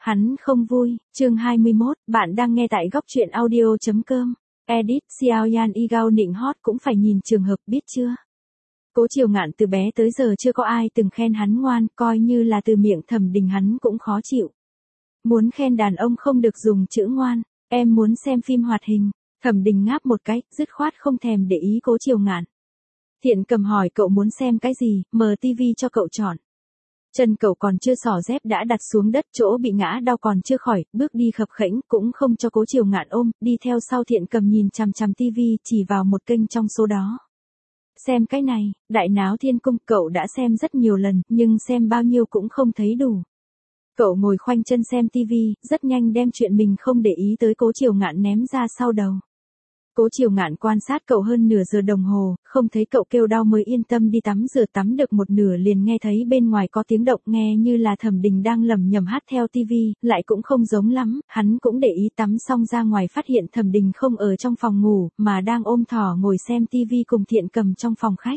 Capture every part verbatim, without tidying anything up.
Hắn không vui, chương hai mươi mốt, bạn đang nghe tại góc truyện audio.com. Edit, Xiao Yan Y Gao nịnh hót cũng phải nhìn trường hợp biết chưa. Cố Triều Ngạn từ bé tới giờ chưa có ai từng khen hắn ngoan, coi như là từ miệng Thẩm Đình hắn cũng khó chịu. Muốn khen đàn ông không được dùng chữ ngoan, em muốn xem phim hoạt hình. Thẩm Đình ngáp một cái, dứt khoát không thèm để ý Cố Triều Ngạn. Thiện Cầm hỏi cậu muốn xem cái gì, mở tivi cho cậu chọn. Chân cậu còn chưa xỏ dép đã đặt xuống đất, chỗ bị ngã đau còn chưa khỏi, bước đi khập khẽnh cũng không cho Cố Triều Ngạn ôm, đi theo sau Thiện Cầm nhìn chằm chằm tivi, chỉ vào một kênh trong số đó. Xem cái này, Đại Náo Thiên Cung, cậu đã xem rất nhiều lần, nhưng xem bao nhiêu cũng không thấy đủ. Cậu ngồi khoanh chân xem tivi, rất nhanh đem chuyện mình không để ý tới Cố Triều Ngạn ném ra sau đầu. Cố Triều Ngạn quan sát cậu hơn nửa giờ đồng hồ, không thấy cậu kêu đau mới yên tâm đi tắm rửa, tắm được một nửa liền nghe thấy bên ngoài có tiếng động, nghe như là Thẩm Đình đang lẩm nhẩm hát theo tivi, lại cũng không giống lắm, hắn cũng để ý, tắm xong ra ngoài phát hiện Thẩm Đình không ở trong phòng ngủ, mà đang ôm thỏ ngồi xem tivi cùng Thiện Cầm trong phòng khách.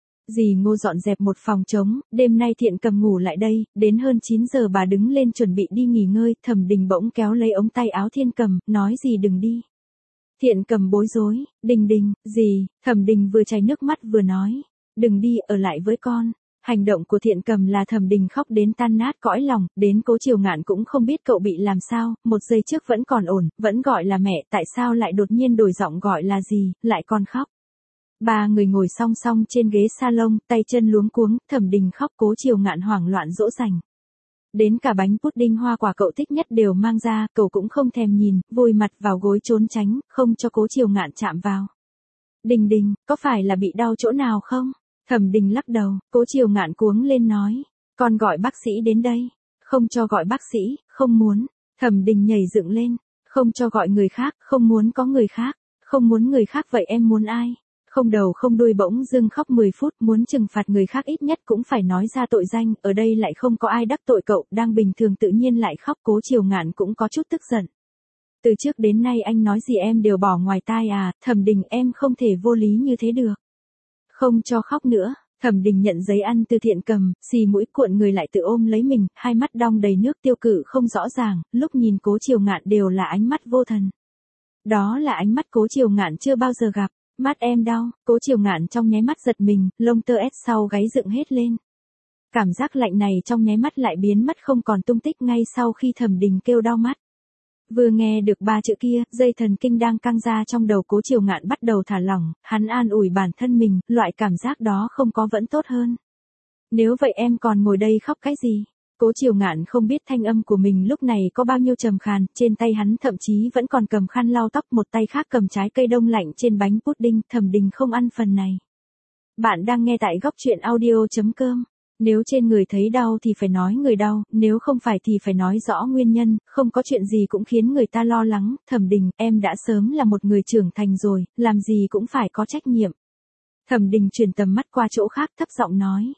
Dì Ngô dọn dẹp một phòng trống, đêm nay Thiện Cầm ngủ lại đây, đến hơn chín giờ bà đứng lên chuẩn bị đi nghỉ ngơi, Thẩm Đình bỗng kéo lấy ống tay áo Thiên Cầm, nói dì đừng đi. Thiện Cầm bối rối, Đình Đình, gì, Thẩm Đình vừa chảy nước mắt vừa nói, đừng đi, ở lại với con. Hành động của Thiện Cầm là Thẩm Đình khóc đến tan nát cõi lòng, đến Cố Triều Ngạn cũng không biết cậu bị làm sao, một giây trước vẫn còn ổn, vẫn gọi là mẹ, tại sao lại đột nhiên đổi giọng gọi là gì, lại còn khóc. Ba người ngồi song song trên ghế salon, tay chân luống cuống, Thẩm Đình khóc, Cố Triều Ngạn hoảng loạn dỗ dành. Đến cả bánh pudding hoa quả cậu thích nhất đều mang ra, cậu cũng không thèm nhìn, vùi mặt vào gối trốn tránh, không cho Cố Triều Ngạn chạm vào. Đình Đình, có phải là bị đau chỗ nào không? Thẩm Đình lắc đầu, Cố Triều Ngạn cuống lên nói, con gọi bác sĩ đến đây. Không cho gọi bác sĩ, không muốn. Thẩm Đình nhảy dựng lên, không cho gọi người khác, không muốn có người khác, không muốn người khác, vậy em muốn ai? Không đầu không đuôi bỗng dưng khóc mười phút, muốn trừng phạt người khác ít nhất cũng phải nói ra tội danh, ở đây lại không có ai đắc tội cậu, đang bình thường tự nhiên lại khóc. Cố Triều Ngạn cũng có chút tức giận. Từ trước đến nay anh nói gì em đều bỏ ngoài tai à, Thẩm Đình em không thể vô lý như thế được. Không cho khóc nữa. Thẩm Đình nhận giấy ăn từ Thiện Cầm, xì mũi cuộn người lại tự ôm lấy mình, hai mắt đong đầy nước, tiêu cự không rõ ràng, lúc nhìn Cố Triều Ngạn đều là ánh mắt vô thần. Đó là ánh mắt Cố Triều Ngạn chưa bao giờ gặp. Mắt em đau, Cố Triều Ngạn trong nháy mắt giật mình, lông tơ ét sau gáy dựng hết lên. Cảm giác lạnh này trong nháy mắt lại biến mất không còn tung tích ngay sau khi Thẩm Đình kêu đau mắt. Vừa nghe được ba chữ kia, dây thần kinh đang căng ra trong đầu Cố Triều Ngạn bắt đầu thả lỏng, hắn an ủi bản thân mình, loại cảm giác đó không có vẫn tốt hơn. Nếu vậy em còn ngồi đây khóc cái gì? Cố Triều Ngạn không biết thanh âm của mình lúc này có bao nhiêu trầm khàn, trên tay hắn thậm chí vẫn còn cầm khăn lau tóc, một tay khác cầm trái cây đông lạnh trên bánh pudding. Thẩm Đình không ăn phần này. Bạn đang nghe tại góc truyện audio.com. Nếu trên người thấy đau thì phải nói người đau, nếu không phải thì phải nói rõ nguyên nhân, không có chuyện gì cũng khiến người ta lo lắng. Thẩm Đình, em đã sớm là một người trưởng thành rồi, làm gì cũng phải có trách nhiệm. Thẩm Đình chuyển tầm mắt qua chỗ khác, thấp giọng nói.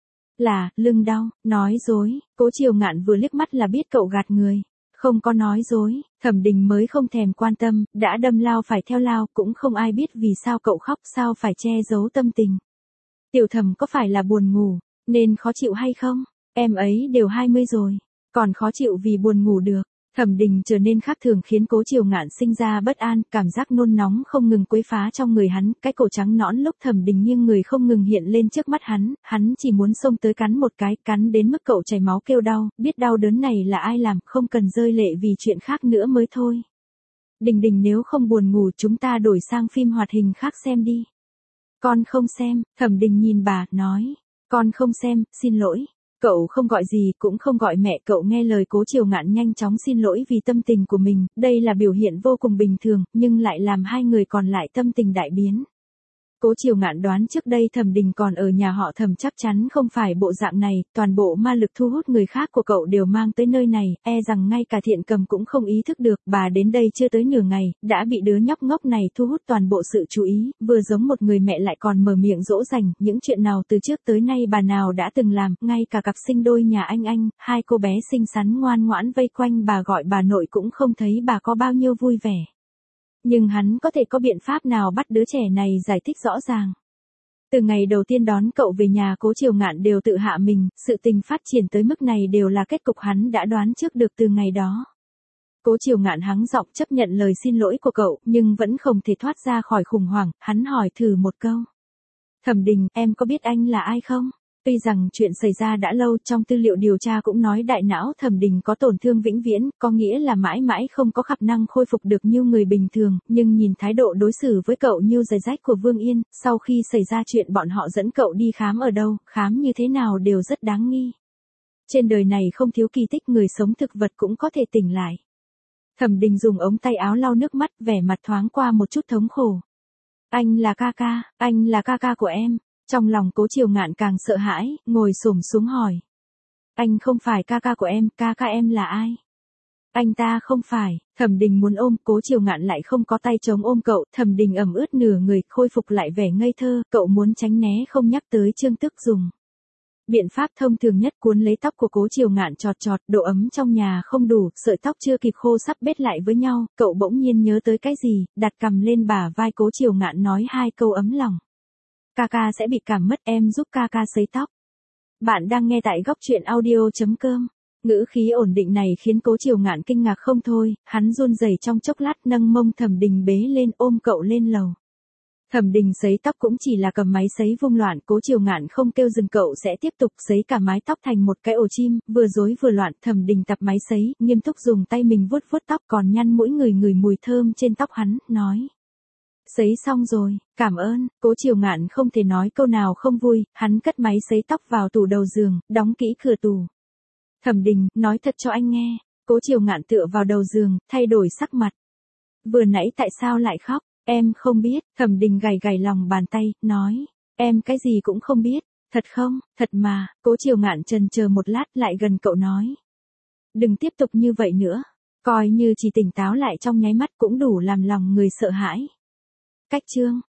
Là, lưng đau, nói dối. Cố Triều Ngạn vừa liếc mắt là biết cậu gạt người. Không có nói dối, Thẩm Đình mới không thèm quan tâm, đã đâm lao phải theo lao, cũng không ai biết vì sao cậu khóc, sao phải che giấu tâm tình. Tiểu Thẩm có phải là buồn ngủ, nên khó chịu hay không? Em ấy đều hai mươi rồi, còn khó chịu vì buồn ngủ được. Thẩm Đình trở nên khác thường khiến Cố Triều Ngạn sinh ra bất an, cảm giác nôn nóng không ngừng quấy phá trong người hắn, cái cổ trắng nõn lúc Thẩm Đình nghiêng người không ngừng hiện lên trước mắt hắn, hắn chỉ muốn xông tới cắn một cái, cắn đến mức cậu chảy máu kêu đau, biết đau đớn này là ai làm, không cần rơi lệ vì chuyện khác nữa mới thôi. Đình Đình, nếu không buồn ngủ chúng ta đổi sang phim hoạt hình khác xem đi. Con không xem. Thẩm Đình nhìn bà, nói, con không xem, xin lỗi. Cậu không gọi gì, cũng không gọi mẹ, cậu nghe lời Cố Triều Ngạn nhanh chóng xin lỗi vì tâm tình của mình, đây là biểu hiện vô cùng bình thường, nhưng lại làm hai người còn lại tâm tình đại biến. Cố Triều Ngạn đoán trước đây Thẩm Đình còn ở nhà họ Thẩm chắc chắn không phải bộ dạng này, toàn bộ ma lực thu hút người khác của cậu đều mang tới nơi này, e rằng ngay cả Thiện Cầm cũng không ý thức được, bà đến đây chưa tới nửa ngày, đã bị đứa nhóc ngốc này thu hút toàn bộ sự chú ý, vừa giống một người mẹ lại còn mở miệng dỗ dành, những chuyện nào từ trước tới nay bà nào đã từng làm, ngay cả cặp sinh đôi nhà anh anh, hai cô bé xinh xắn ngoan ngoãn vây quanh bà gọi bà nội cũng không thấy bà có bao nhiêu vui vẻ. Nhưng hắn có thể có biện pháp nào bắt đứa trẻ này giải thích rõ ràng. Từ ngày đầu tiên đón cậu về nhà Cố Triều Ngạn đều tự hạ mình, sự tình phát triển tới mức này đều là kết cục hắn đã đoán trước được từ ngày đó. Cố Triều Ngạn hắng giọng chấp nhận lời xin lỗi của cậu, nhưng vẫn không thể thoát ra khỏi khủng hoảng, hắn hỏi thử một câu. Thẩm Đình, em có biết anh là ai không? Tuy rằng chuyện xảy ra đã lâu, trong tư liệu điều tra cũng nói đại não Thẩm Đình có tổn thương vĩnh viễn, có nghĩa là mãi mãi không có khả năng khôi phục được như người bình thường, nhưng nhìn thái độ đối xử với cậu như giày rách của Vương Yên, sau khi xảy ra chuyện bọn họ dẫn cậu đi khám ở đâu, khám như thế nào đều rất đáng nghi. Trên đời này không thiếu kỳ tích, người sống thực vật cũng có thể tỉnh lại. Thẩm Đình dùng ống tay áo lau nước mắt, vẻ mặt thoáng qua một chút thống khổ. Anh là ca ca, anh là ca ca của em. Trong lòng Cố Triều Ngạn càng sợ hãi, ngồi xổm xuống hỏi. Anh không phải ca ca của em, ca ca em là ai? Anh ta không phải. Thẩm Đình muốn ôm, Cố Triều Ngạn lại không có tay chống ôm cậu, Thẩm Đình ẩm ướt nửa người, khôi phục lại vẻ ngây thơ, cậu muốn tránh né không nhắc tới Trương Tức dùng. Biện pháp thông thường nhất cuốn lấy tóc của Cố Triều Ngạn chọt chọt, độ ấm trong nhà không đủ, sợi tóc chưa kịp khô sắp bết lại với nhau, cậu bỗng nhiên nhớ tới cái gì, đặt cằm lên bả vai Cố Triều Ngạn nói hai câu ấm lòng. Ca ca sẽ bị cảm mất, em giúp ca ca sấy tóc. Bạn đang nghe tại góc truyện audio chấm com. Ngữ khí ổn định này khiến Cố Triều Ngạn kinh ngạc không thôi, hắn run rẩy trong chốc lát nâng mông Thẩm Đình bế lên ôm cậu lên lầu. Thẩm Đình sấy tóc cũng chỉ là cầm máy sấy vung loạn, Cố Triều Ngạn không kêu dừng cậu sẽ tiếp tục sấy cả mái tóc thành một cái ổ chim, vừa rối vừa loạn. Thẩm Đình tập máy sấy, nghiêm túc dùng tay mình vuốt vuốt tóc, còn nhăn mũi người người mùi thơm trên tóc hắn, nói. Sấy xong rồi, cảm ơn. Cố Triều Ngạn không thể nói câu nào không vui, hắn cất máy sấy tóc vào tủ đầu giường, đóng kỹ cửa tủ. Thẩm Đình, nói thật cho anh nghe. Cố Triều Ngạn tựa vào đầu giường, thay đổi sắc mặt. Vừa nãy tại sao lại khóc? Em không biết. Thẩm Đình gầy gầy lòng bàn tay, nói. Em cái gì cũng không biết. Thật không? Thật mà. Cố Triều Ngạn chần chờ một lát lại gần cậu nói. Đừng tiếp tục như vậy nữa. Coi như chỉ tỉnh táo lại trong nháy mắt cũng đủ làm lòng người sợ hãi. Cách chương